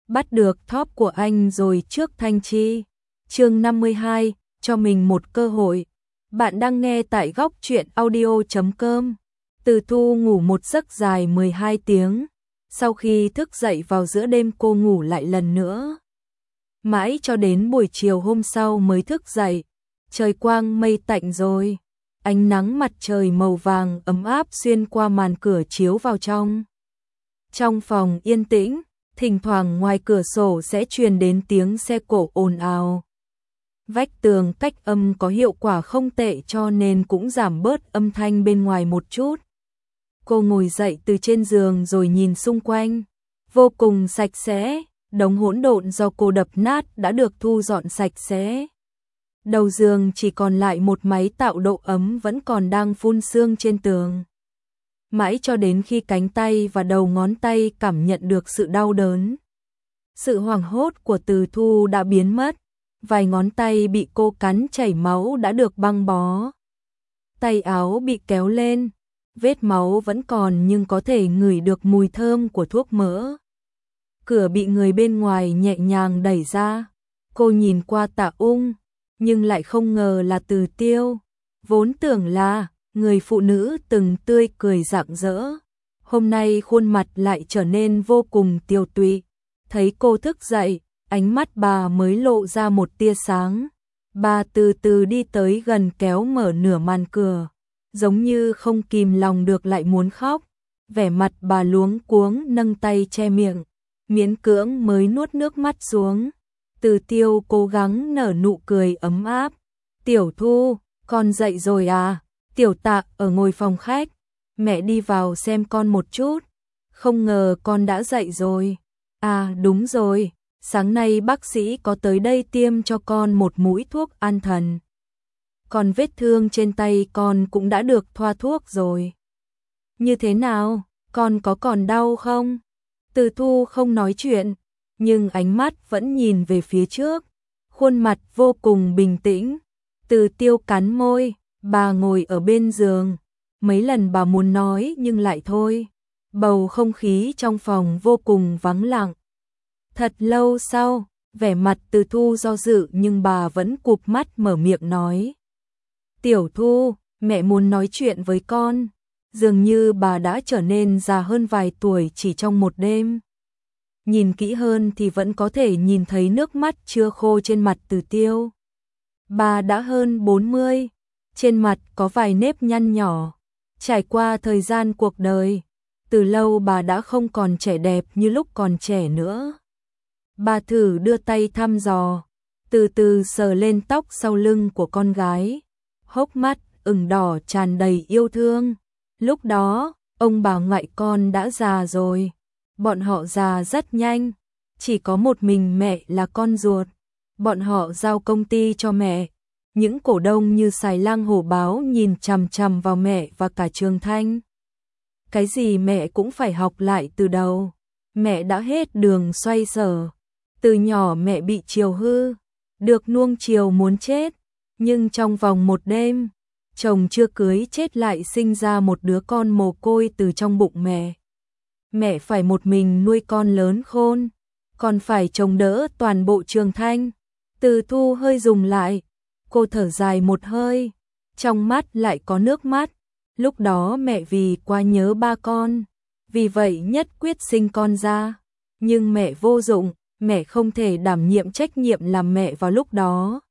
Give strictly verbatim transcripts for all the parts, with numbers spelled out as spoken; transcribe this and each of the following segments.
bắt được top của anh rồi trước Thanh Chi. Chương năm mươi hai, cho mình một cơ hội. Bạn đang nghe tại góc truyện audio chấm com. Từ Thu ngủ một giấc dài mười hai tiếng. Sau khi thức dậy vào giữa đêm cô ngủ lại lần nữa. Mãi cho đến buổi chiều hôm sau mới thức dậy. Trời quang mây tạnh rồi. Ánh nắng mặt trời màu vàng ấm áp xuyên qua màn cửa chiếu vào trong. Trong phòng yên tĩnh, thỉnh thoảng ngoài cửa sổ sẽ truyền đến tiếng xe cộ ồn ào. Vách tường cách âm có hiệu quả không tệ cho nên cũng giảm bớt âm thanh bên ngoài một chút. Cô ngồi dậy từ trên giường rồi nhìn xung quanh. Vô cùng sạch sẽ, đống hỗn độn do cô đập nát đã được thu dọn sạch sẽ. Đầu giường chỉ còn lại một máy tạo độ ấm vẫn còn đang phun sương trên tường. Mãi cho đến khi cánh tay và đầu ngón tay cảm nhận được sự đau đớn. Sự hoảng hốt của Từ Thu đã biến mất. Vài ngón tay bị cô cắn chảy máu đã được băng bó. Tay áo bị kéo lên. Vết máu vẫn còn nhưng có thể ngửi được mùi thơm của thuốc mỡ. Cửa bị người bên ngoài nhẹ nhàng đẩy ra. Cô nhìn qua Tạ Ung, nhưng lại không ngờ là Từ Tiêu. Vốn tưởng là người phụ nữ từng tươi cười rạng rỡ. Hôm nay khuôn mặt lại trở nên vô cùng tiều tụy. Thấy cô thức dậy, ánh mắt bà mới lộ ra một tia sáng. Bà từ từ đi tới gần kéo mở nửa màn cửa. Giống như không kìm lòng được lại muốn khóc. Vẻ mặt bà luống cuống nâng tay che miệng. Miễn cưỡng mới nuốt nước mắt xuống. Từ Tiêu cố gắng nở nụ cười ấm áp. Tiểu Thu, con dậy rồi à? Tiểu Tạ ở ngồi phòng khách. Mẹ đi vào xem con một chút. Không ngờ con đã dậy rồi. À đúng rồi, sáng nay bác sĩ có tới đây tiêm cho con một mũi thuốc an thần. Còn vết thương trên tay con cũng đã được thoa thuốc rồi. Như thế nào, con có còn đau không? Từ Thu không nói chuyện, nhưng ánh mắt vẫn nhìn về phía trước. Khuôn mặt vô cùng bình tĩnh. Từ Tiêu cắn môi, bà ngồi ở bên giường. Mấy lần bà muốn nói nhưng lại thôi. Bầu không khí trong phòng vô cùng vắng lặng. Thật lâu sau, vẻ mặt Từ Thu do dự nhưng bà vẫn cụp mắt mở miệng nói. Tiểu Thu, mẹ muốn nói chuyện với con. Dường như bà đã trở nên già hơn vài tuổi chỉ trong một đêm. Nhìn kỹ hơn thì vẫn có thể nhìn thấy nước mắt chưa khô trên mặt Từ Tiêu. Bà đã hơn bốn mươi, trên mặt có vài nếp nhăn nhỏ. Trải qua thời gian cuộc đời, từ lâu bà đã không còn trẻ đẹp như lúc còn trẻ nữa. Bà thử đưa tay thăm dò, từ từ sờ lên tóc sau lưng của con gái. Hốc mắt ửng đỏ tràn đầy yêu thương. Lúc đó, ông bà ngoại con đã già rồi. Bọn họ già rất nhanh. Chỉ có một mình mẹ là con ruột. Bọn họ giao công ty cho mẹ. Những cổ đông như Sài Lang Hổ Báo nhìn chằm chằm vào mẹ và cả Trường Thanh. Cái gì mẹ cũng phải học lại từ đầu. Mẹ đã hết đường xoay sở. Từ nhỏ mẹ bị chiều hư, được nuông chiều muốn chết. Nhưng trong vòng một đêm, chồng chưa cưới chết lại sinh ra một đứa con mồ côi từ trong bụng mẹ. Mẹ phải một mình nuôi con lớn khôn, còn phải chống đỡ toàn bộ Trường Thanh. Từ Thu hơi dùng lại, cô thở dài một hơi, trong mắt lại có nước mắt. Lúc đó mẹ vì quá nhớ ba con, vì vậy nhất quyết sinh con ra. Nhưng mẹ vô dụng, mẹ không thể đảm nhiệm trách nhiệm làm mẹ vào lúc đó.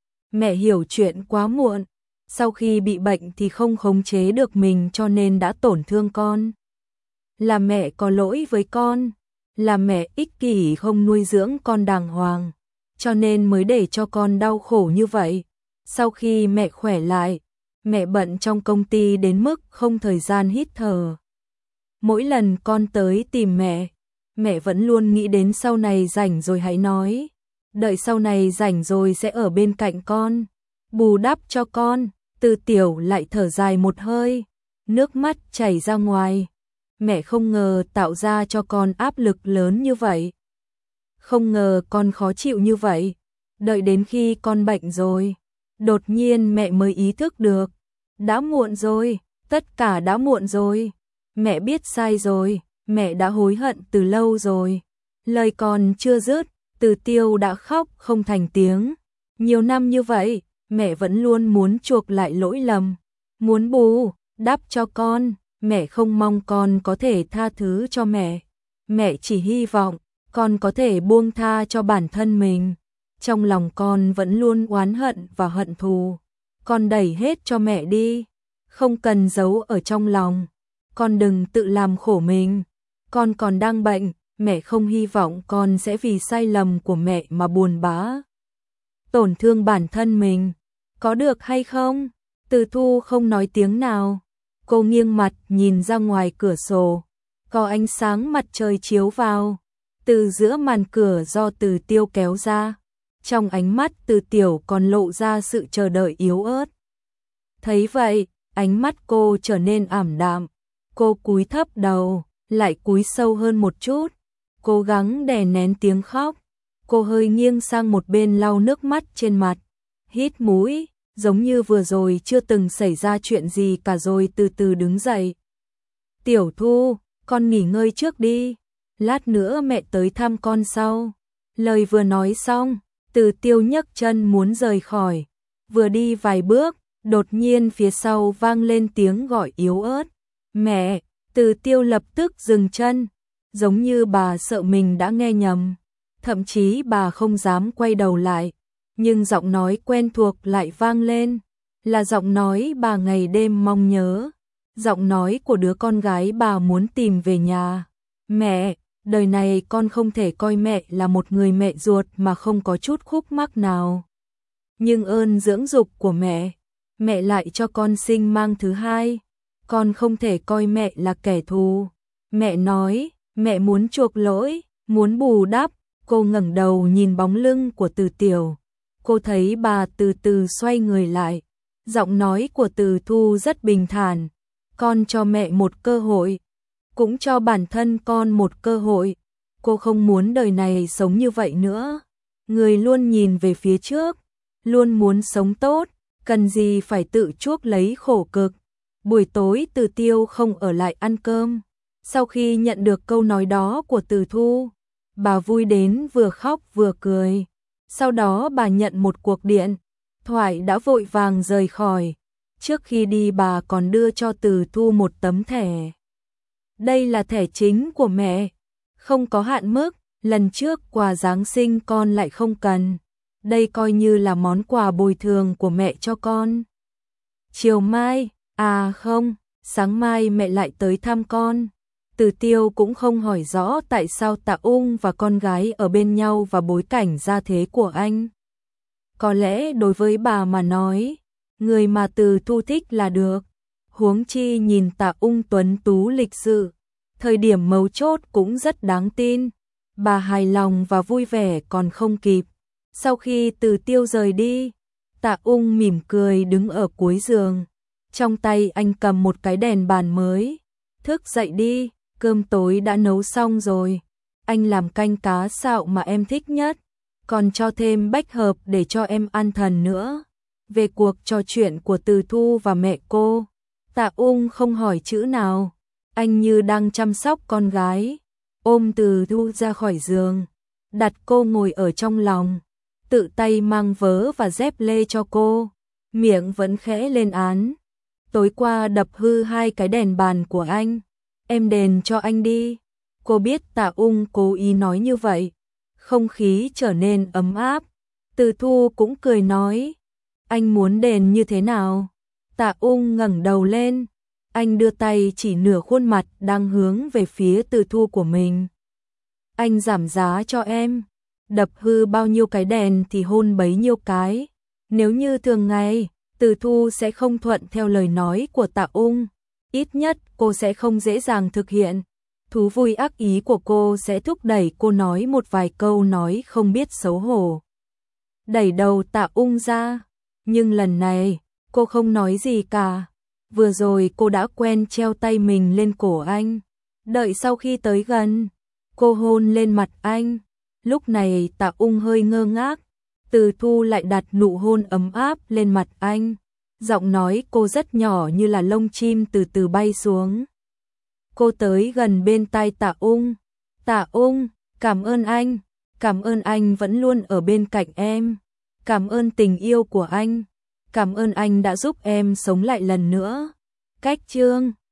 Mẹ hiểu chuyện quá muộn, sau khi bị bệnh thì không khống chế được mình cho nên đã tổn thương con. Là mẹ có lỗi với con, là mẹ ích kỷ không nuôi dưỡng con đàng hoàng, cho nên mới để cho con đau khổ như vậy. Sau khi mẹ khỏe lại, mẹ bận trong công ty đến mức không thời gian hít thở. Mỗi lần con tới tìm mẹ, mẹ vẫn luôn nghĩ đến sau này rảnh rồi hãy nói. Đợi sau này rảnh rồi sẽ ở bên cạnh con, bù đắp cho con. Từ Tiểu lại thở dài một hơi, nước mắt chảy ra ngoài. Mẹ không ngờ tạo ra cho con áp lực lớn như vậy. Không ngờ con khó chịu như vậy. Đợi đến khi con bệnh rồi, đột nhiên mẹ mới ý thức được. Đã muộn rồi, tất cả đã muộn rồi. Mẹ biết sai rồi, mẹ đã hối hận từ lâu rồi. Lời còn chưa dứt, Từ Tiêu đã khóc không thành tiếng. Nhiều năm như vậy, mẹ vẫn luôn muốn chuộc lại lỗi lầm, muốn bù đắp cho con, mẹ không mong con có thể tha thứ cho mẹ. Mẹ chỉ hy vọng con có thể buông tha cho bản thân mình. Trong lòng con vẫn luôn oán hận và hận thù, con đẩy hết cho mẹ đi, không cần giấu ở trong lòng. Con đừng tự làm khổ mình, con còn đang bệnh, mẹ không hy vọng con sẽ vì sai lầm của mẹ mà buồn bã, tổn thương bản thân mình, có được hay không? Từ Thu không nói tiếng nào, cô nghiêng mặt nhìn ra ngoài cửa sổ, có ánh sáng mặt trời chiếu vào, từ giữa màn cửa do Từ Tiêu kéo ra. Trong ánh mắt Từ Tiểu còn lộ ra sự chờ đợi yếu ớt. Thấy vậy, ánh mắt cô trở nên ảm đạm, cô cúi thấp đầu, lại cúi sâu hơn một chút, cố gắng đè nén tiếng khóc. Cô hơi nghiêng sang một bên lau nước mắt trên mặt, hít mũi, giống như vừa rồi chưa từng xảy ra chuyện gì cả rồi từ từ đứng dậy. Tiểu Thu, con nghỉ ngơi trước đi, lát nữa mẹ tới thăm con sau. Lời vừa nói xong, Từ Tiêu nhấc chân muốn rời khỏi, vừa đi vài bước, đột nhiên phía sau vang lên tiếng gọi yếu ớt. Mẹ! Từ Tiêu lập tức dừng chân, giống như bà sợ mình đã nghe nhầm. Thậm chí bà không dám quay đầu lại, nhưng giọng nói quen thuộc lại vang lên, là giọng nói bà ngày đêm mong nhớ, giọng nói của đứa con gái bà muốn tìm về nhà. Mẹ, đời này con không thể coi mẹ là một người mẹ ruột mà không có chút khúc mắc nào. Nhưng ơn dưỡng dục của mẹ, mẹ lại cho con sinh mang thứ hai, con không thể coi mẹ là kẻ thù. Mẹ nói, mẹ muốn chuộc lỗi, muốn bù đắp. Cô ngẩng đầu nhìn bóng lưng của Từ Tiểu, cô thấy bà từ từ xoay người lại, giọng nói của Từ Thu rất bình thản, con cho mẹ một cơ hội, cũng cho bản thân con một cơ hội, cô không muốn đời này sống như vậy nữa, người luôn nhìn về phía trước, luôn muốn sống tốt, cần gì phải tự chuốc lấy khổ cực. Buổi tối Từ Tiêu không ở lại ăn cơm, sau khi nhận được câu nói đó của Từ Thu, bà vui đến vừa khóc vừa cười. Sau đó bà nhận một cuộc điện thoại đã vội vàng rời khỏi. Trước khi đi bà còn đưa cho Từ Thu một tấm thẻ. Đây là thẻ chính của mẹ, không có hạn mức, lần trước quà Giáng sinh con lại không cần. Đây coi như là món quà bồi thường của mẹ cho con. Chiều mai, à không, sáng mai mẹ lại tới thăm con. Từ Tiêu cũng không hỏi rõ tại sao Tạ Ung và con gái ở bên nhau và bối cảnh gia thế của anh. Có lẽ đối với bà mà nói, người mà Từ Thu thích là được. Huống chi nhìn Tạ Ung tuấn tú lịch sự, thời điểm mấu chốt cũng rất đáng tin. Bà hài lòng và vui vẻ còn không kịp. Sau khi Từ Tiêu rời đi, Tạ Ung mỉm cười đứng ở cuối giường. Trong tay anh cầm một cái đèn bàn mới. Thức dậy đi. Cơm tối đã nấu xong rồi, anh làm canh cá xạo mà em thích nhất, còn cho thêm bách hợp để cho em ăn thần nữa. Về cuộc trò chuyện của Từ Thu và mẹ cô, Tạ Ung không hỏi chữ nào, anh như đang chăm sóc con gái, ôm Từ Thu ra khỏi giường, đặt cô ngồi ở trong lòng, tự tay mang vớ và dép lê cho cô, miệng vẫn khẽ lên án. Tối qua đập hư hai cái đèn bàn của anh. Em đền cho anh đi. Cô biết Tạ Ung cố ý nói như vậy. Không khí trở nên ấm áp. Từ Thu cũng cười nói. Anh muốn đền như thế nào? Tạ Ung ngẩng đầu lên. Anh đưa tay chỉ nửa khuôn mặt đang hướng về phía Từ Thu của mình. Anh giảm giá cho em. Đập hư bao nhiêu cái đèn thì hôn bấy nhiêu cái. Nếu như thường ngày, Từ Thu sẽ không thuận theo lời nói của Tạ Ung. Ít nhất cô sẽ không dễ dàng thực hiện. Thú vui ác ý của cô sẽ thúc đẩy cô nói một vài câu nói không biết xấu hổ. Đẩy đầu Tạ Ung ra. Nhưng lần này, cô không nói gì cả. Vừa rồi cô đã quen treo tay mình lên cổ anh. Đợi sau khi tới gần, cô hôn lên mặt anh. Lúc này Tạ Ung hơi ngơ ngác. Từ Thu lại đặt nụ hôn ấm áp lên mặt anh. Giọng nói cô rất nhỏ như là lông chim từ từ bay xuống. Cô tới gần bên tai Tạ Ung. Tạ Ung, Cảm ơn anh, cảm ơn anh vẫn luôn ở bên cạnh em. Cảm ơn tình yêu của anh. Cảm ơn anh đã giúp em sống lại lần nữa. Cách chương